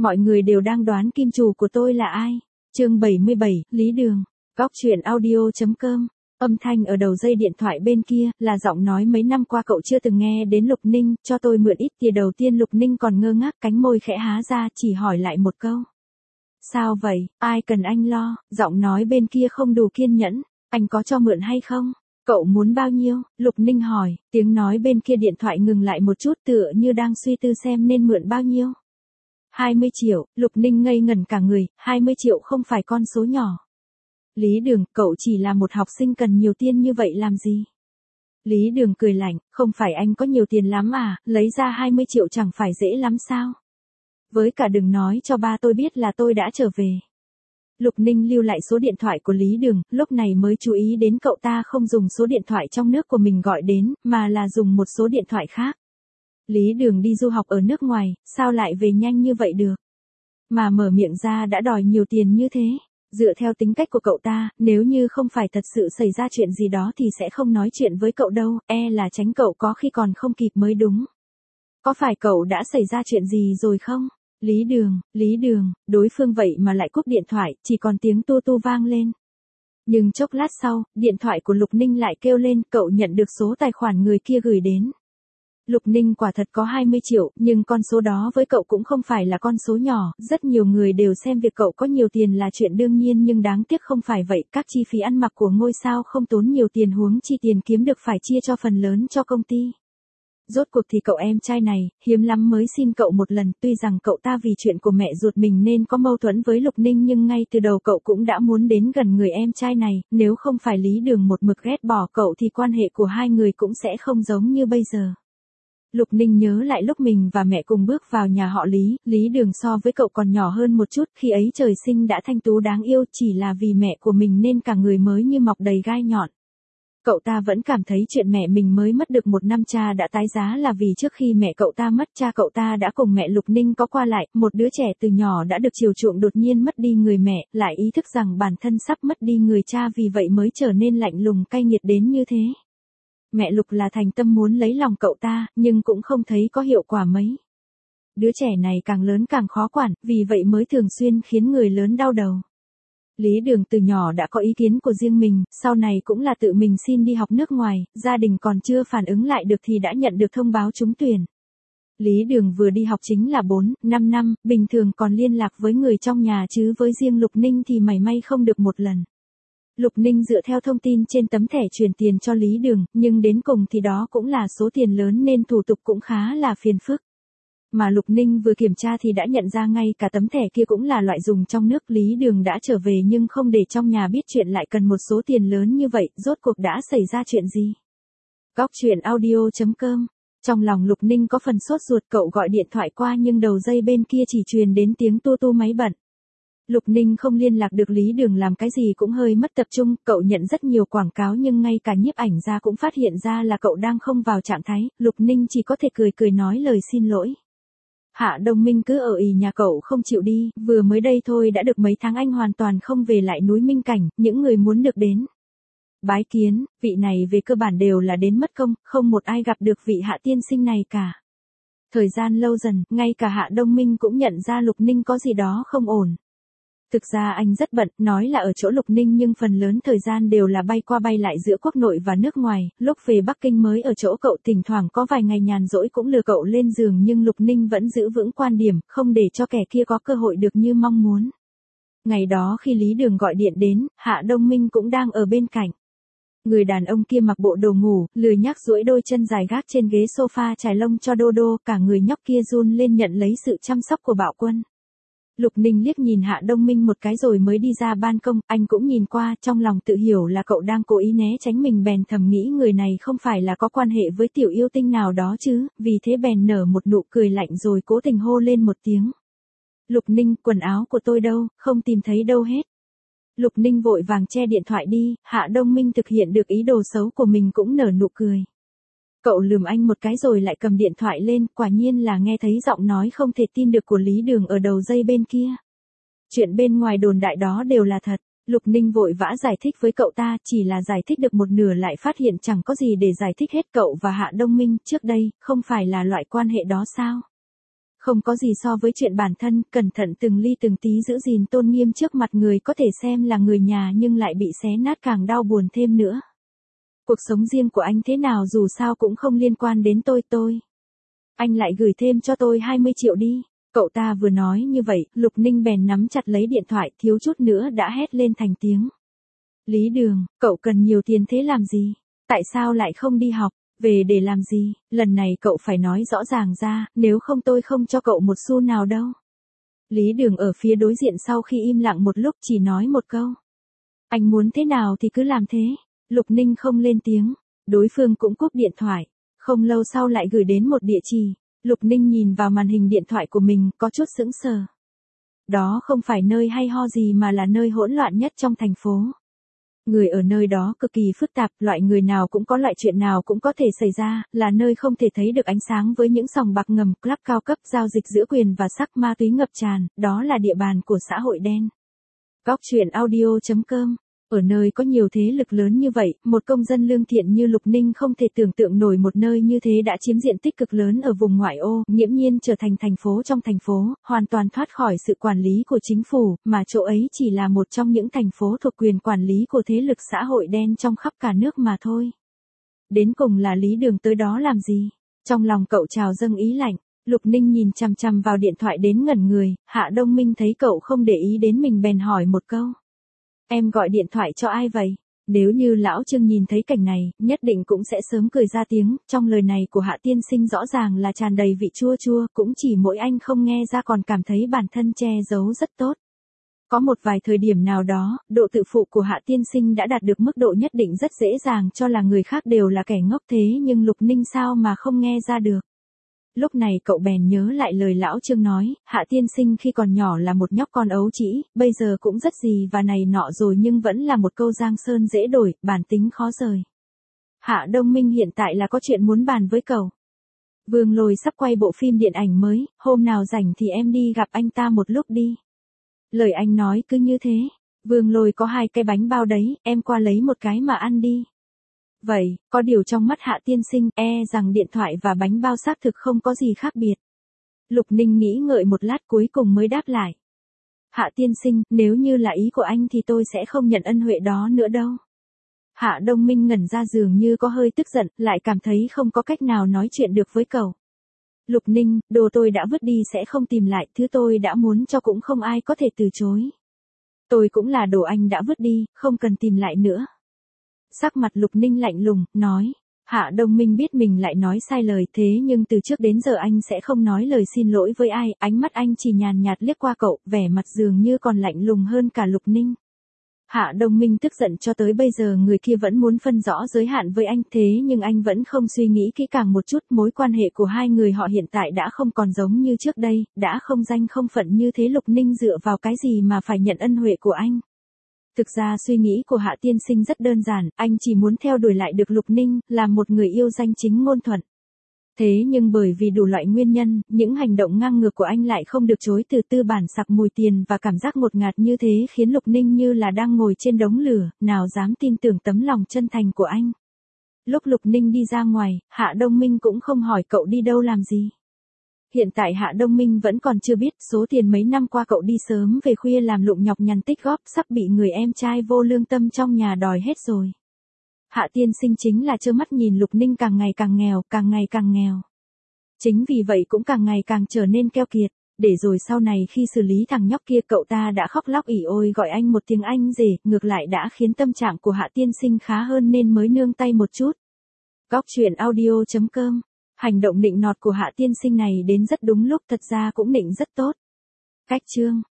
Mọi người đều đang đoán kim chủ của tôi là ai. Chương 77, Lý Đường. Góc truyện audio.com. Âm thanh ở đầu dây điện thoại bên kia, là giọng nói mấy năm qua cậu chưa từng nghe đến Lục Ninh, cho tôi mượn ít tiền. Đầu tiên Lục Ninh còn ngơ ngác, cánh môi khẽ há ra, chỉ hỏi lại một câu. Sao vậy, ai cần anh lo? Giọng nói bên kia không đủ kiên nhẫn. Anh có cho mượn hay không? Cậu muốn bao nhiêu? Lục Ninh hỏi, tiếng nói bên kia điện thoại ngừng lại một chút, tựa như đang suy tư xem nên mượn bao nhiêu. 20 triệu, Lục Ninh ngây ngẩn cả người, 20 triệu không phải con số nhỏ. Lý Đường, cậu chỉ là một học sinh cần nhiều tiền như vậy làm gì? Lý Đường cười lạnh, không phải anh có nhiều tiền lắm à, lấy ra 20 triệu chẳng phải dễ lắm sao? Với cả đừng nói cho ba tôi biết là tôi đã trở về. Lục Ninh lưu lại số điện thoại của Lý Đường, lúc này mới chú ý đến cậu ta không dùng số điện thoại trong nước của mình gọi đến, mà là dùng một số điện thoại khác. Lý Đường đi du học ở nước ngoài, sao lại về nhanh như vậy được? Mà mở miệng ra đã đòi nhiều tiền như thế. Dựa theo tính cách của cậu ta, nếu như không phải thật sự xảy ra chuyện gì đó thì sẽ không nói chuyện với cậu đâu, là tránh cậu có khi còn không kịp mới đúng. Có phải cậu đã xảy ra chuyện gì rồi không? Lý Đường, đối phương vậy mà lại cúp điện thoại, chỉ còn tiếng tu tu vang lên. Nhưng chốc lát sau, điện thoại của Lục Ninh lại kêu lên, cậu nhận được số tài khoản người kia gửi đến. Lục Ninh quả thật có 20 triệu, nhưng con số đó với cậu cũng không phải là con số nhỏ, rất nhiều người đều xem việc cậu có nhiều tiền là chuyện đương nhiên nhưng đáng tiếc không phải vậy, các chi phí ăn mặc của ngôi sao không tốn nhiều tiền huống chi tiền kiếm được phải chia cho phần lớn cho công ty. Rốt cuộc thì cậu em trai này, hiếm lắm mới xin cậu một lần, tuy rằng cậu ta vì chuyện của mẹ ruột mình nên có mâu thuẫn với Lục Ninh nhưng ngay từ đầu cậu cũng đã muốn đến gần người em trai này, nếu không phải Lý Đường một mực ghét bỏ cậu thì quan hệ của hai người cũng sẽ không giống như bây giờ. Lục Ninh nhớ lại lúc mình và mẹ cùng bước vào nhà họ Lý, Lý Đường so với cậu còn nhỏ hơn một chút, khi ấy trời sinh đã thanh tú đáng yêu, chỉ là vì mẹ của mình nên cả người mới như mọc đầy gai nhọn. Cậu ta vẫn cảm thấy chuyện mẹ mình mới mất được 1 năm cha đã tái giá là vì trước khi mẹ cậu ta mất cha cậu ta đã cùng mẹ Lục Ninh có qua lại, một đứa trẻ từ nhỏ đã được chiều chuộng đột nhiên mất đi người mẹ, lại ý thức rằng bản thân sắp mất đi người cha vì vậy mới trở nên lạnh lùng cay nghiệt đến như thế. Mẹ Lục là thành tâm muốn lấy lòng cậu ta, nhưng cũng không thấy có hiệu quả mấy. Đứa trẻ này càng lớn càng khó quản, vì vậy mới thường xuyên khiến người lớn đau đầu. Lý Đường từ nhỏ đã có ý kiến của riêng mình, sau này cũng là tự mình xin đi học nước ngoài, gia đình còn chưa phản ứng lại được thì đã nhận được thông báo trúng tuyển. Lý Đường vừa đi học chính là 4-5 năm, bình thường còn liên lạc với người trong nhà chứ với riêng Lục Ninh thì mảy may không được một lần. Lục Ninh dựa theo thông tin trên tấm thẻ chuyển tiền cho Lý Đường, nhưng đến cùng thì đó cũng là số tiền lớn nên thủ tục cũng khá là phiền phức. Mà Lục Ninh vừa kiểm tra thì đã nhận ra ngay cả tấm thẻ kia cũng là loại dùng trong nước. Lý Đường đã trở về nhưng không để trong nhà biết chuyện lại cần một số tiền lớn như vậy, rốt cuộc đã xảy ra chuyện gì? Góc truyện audio.com. Trong lòng Lục Ninh có phần sốt ruột, cậu gọi điện thoại qua nhưng đầu dây bên kia chỉ truyền đến tiếng tu tu máy bận. Lục Ninh không liên lạc được Lý Đường làm cái gì cũng hơi mất tập trung, cậu nhận rất nhiều quảng cáo nhưng ngay cả nhiếp ảnh gia cũng phát hiện ra là cậu đang không vào trạng thái, Lục Ninh chỉ có thể cười nói lời xin lỗi. Hạ Đông Minh cứ ở ì nhà cậu không chịu đi, vừa mới đây thôi đã được mấy tháng anh hoàn toàn không về lại núi Minh Cảnh, những người muốn được đến bái kiến, vị này về cơ bản đều là đến mất công, không một ai gặp được vị Hạ tiên sinh này cả. Thời gian lâu dần, ngay cả Hạ Đông Minh cũng nhận ra Lục Ninh có gì đó không ổn. Thực ra anh rất bận, nói là ở chỗ Lục Ninh nhưng phần lớn thời gian đều là bay qua bay lại giữa quốc nội và nước ngoài, lúc về Bắc Kinh mới ở chỗ cậu, thỉnh thoảng có vài ngày nhàn rỗi cũng lừa cậu lên giường nhưng Lục Ninh vẫn giữ vững quan điểm, không để cho kẻ kia có cơ hội được như mong muốn. Ngày đó khi Lý Đường gọi điện đến, Hạ Đông Minh cũng đang ở bên cạnh. Người đàn ông kia mặc bộ đồ ngủ, lười nhác duỗi đôi chân dài gác trên ghế sofa trải lông cho Đô Đô, cả người nhóc kia run lên nhận lấy sự chăm sóc của Bạo Quân. Lục Ninh liếc nhìn Hạ Đông Minh một cái rồi mới đi ra ban công, anh cũng nhìn qua, trong lòng tự hiểu là cậu đang cố ý né tránh mình bèn thầm nghĩ người này không phải là có quan hệ với tiểu yêu tinh nào đó chứ, vì thế bèn nở một nụ cười lạnh rồi cố tình hô lên một tiếng. Lục Ninh, quần áo của tôi đâu, không tìm thấy đâu hết. Lục Ninh vội vàng che điện thoại đi, Hạ Đông Minh thực hiện được ý đồ xấu của mình cũng nở nụ cười. Cậu lườm anh một cái rồi lại cầm điện thoại lên, quả nhiên là nghe thấy giọng nói không thể tin được của Lý Đường ở đầu dây bên kia. Chuyện bên ngoài đồn đại đó đều là thật. Lục Ninh vội vã giải thích với cậu ta, chỉ là giải thích được một nửa lại phát hiện chẳng có gì để giải thích hết. Cậu và Hạ Đông Minh trước đây, không phải là loại quan hệ đó sao? Không có gì so với chuyện bản thân, cẩn thận từng ly từng tí giữ gìn tôn nghiêm trước mặt người có thể xem là người nhà nhưng lại bị xé nát càng đau buồn thêm nữa. Cuộc sống riêng của anh thế nào dù sao cũng không liên quan đến tôi. Anh lại gửi thêm cho tôi 20 triệu đi. Cậu ta vừa nói như vậy, Lục Ninh bèn nắm chặt lấy điện thoại, thiếu chút nữa đã hét lên thành tiếng. Lý Đường, cậu cần nhiều tiền thế làm gì? Tại sao lại không đi học? Về để làm gì? Lần này cậu phải nói rõ ràng ra, nếu không tôi không cho cậu một xu nào đâu. Lý Đường ở phía đối diện sau khi im lặng một lúc chỉ nói một câu. Anh muốn thế nào thì cứ làm thế. Lục Ninh không lên tiếng. Đối phương cũng cúp điện thoại. Không lâu sau lại gửi đến một địa chỉ. Lục Ninh nhìn vào màn hình điện thoại của mình có chút sững sờ. Đó không phải nơi hay ho gì mà là nơi hỗn loạn nhất trong thành phố. Người ở nơi đó cực kỳ phức tạp, loại người nào cũng có, loại chuyện nào cũng có thể xảy ra, là nơi không thể thấy được ánh sáng với những sòng bạc ngầm, club cao cấp, giao dịch giữa quyền và sắc, ma túy ngập tràn, đó là địa bàn của xã hội đen. Góc truyện audio.com. Ở nơi có nhiều thế lực lớn như vậy, một công dân lương thiện như Lục Ninh không thể tưởng tượng nổi một nơi như thế đã chiếm diện tích cực lớn ở vùng ngoại ô, nghiễm nhiên trở thành thành phố trong thành phố, hoàn toàn thoát khỏi sự quản lý của chính phủ, mà chỗ ấy chỉ là một trong những thành phố thuộc quyền quản lý của thế lực xã hội đen trong khắp cả nước mà thôi. Đến cùng là Lý Đường tới đó làm gì? Trong lòng cậu trào dâng ý lạnh. Lục Ninh nhìn chằm chằm vào điện thoại đến ngẩn người, Hạ Đông Minh thấy cậu không để ý đến mình bèn hỏi một câu. Em gọi điện thoại cho ai vậy? Nếu như lão Trương nhìn thấy cảnh này, nhất định cũng sẽ sớm cười ra tiếng, trong lời này của Hạ tiên sinh rõ ràng là tràn đầy vị chua chua, cũng chỉ mỗi anh không nghe ra còn cảm thấy bản thân che giấu rất tốt. Có một vài thời điểm nào đó, độ tự phụ của Hạ tiên sinh đã đạt được mức độ nhất định rất dễ dàng cho là người khác đều là kẻ ngốc thế nhưng Lục Ninh sao mà không nghe ra được. Lúc này cậu bèn nhớ lại lời lão Trương nói, Hạ tiên sinh khi còn nhỏ là một nhóc con ấu trĩ, bây giờ cũng rất gì và này nọ rồi nhưng vẫn là một câu giang sơn dễ đổi, bản tính khó rời. Hạ Đông Minh hiện tại là có chuyện muốn bàn với cậu. Vương Lôi sắp quay bộ phim điện ảnh mới, hôm nào rảnh thì em đi gặp anh ta một lúc đi. Lời anh nói cứ như thế, Vương Lôi có 2 cái bánh bao đấy, em qua lấy một cái mà ăn đi. Vậy, có điều trong mắt Hạ tiên sinh, rằng điện thoại và bánh bao xác thực không có gì khác biệt. Lục Ninh nghĩ ngợi một lát cuối cùng mới đáp lại. Hạ tiên sinh, nếu như là ý của anh thì tôi sẽ không nhận ân huệ đó nữa đâu. Hạ Đông Minh ngẩn ra dường như có hơi tức giận, lại cảm thấy không có cách nào nói chuyện được với cậu. Lục Ninh, đồ tôi đã vứt đi sẽ không tìm lại, thứ tôi đã muốn cho cũng không ai có thể từ chối. Tôi cũng là đồ anh đã vứt đi, không cần tìm lại nữa. Sắc mặt Lục Ninh lạnh lùng, nói. Hạ Đông Minh biết mình lại nói sai lời thế nhưng từ trước đến giờ anh sẽ không nói lời xin lỗi với ai, ánh mắt anh chỉ nhàn nhạt liếc qua cậu, vẻ mặt dường như còn lạnh lùng hơn cả Lục Ninh. Hạ Đông Minh tức giận cho tới bây giờ người kia vẫn muốn phân rõ giới hạn với anh thế nhưng anh vẫn không suy nghĩ kỹ càng một chút, mối quan hệ của hai người họ hiện tại đã không còn giống như trước đây, đã không danh không phận như thế. Lục Ninh dựa vào cái gì mà phải nhận ân huệ của anh? Thực ra suy nghĩ của Hạ tiên sinh rất đơn giản, anh chỉ muốn theo đuổi lại được Lục Ninh, làm một người yêu danh chính ngôn thuận. Thế nhưng bởi vì đủ loại nguyên nhân, những hành động ngang ngược của anh lại không được chối từ, tư bản sặc mùi tiền và cảm giác ngột ngạt như thế khiến Lục Ninh như là đang ngồi trên đống lửa, nào dám tin tưởng tấm lòng chân thành của anh. Lúc Lục Ninh đi ra ngoài, Hạ Đông Minh cũng không hỏi cậu đi đâu làm gì. Hiện tại Hạ Đông Minh vẫn còn chưa biết số tiền mấy năm qua cậu đi sớm về khuya làm lụng nhọc nhằn tích góp sắp bị người em trai vô lương tâm trong nhà đòi hết rồi. Hạ tiên sinh chính là trơ mắt nhìn Lục Ninh càng ngày càng nghèo, càng ngày càng nghèo. Chính vì vậy cũng càng ngày càng trở nên keo kiệt, để rồi sau này khi xử lý thằng nhóc kia cậu ta đã khóc lóc ỉ ôi gọi anh một tiếng anh rể, ngược lại đã khiến tâm trạng của Hạ tiên sinh khá hơn nên mới nương tay một chút. Góc truyện audio.com. Hành động nịnh nọt của Hạ tiên sinh này đến rất đúng lúc, thật ra cũng nịnh rất tốt. Cách chương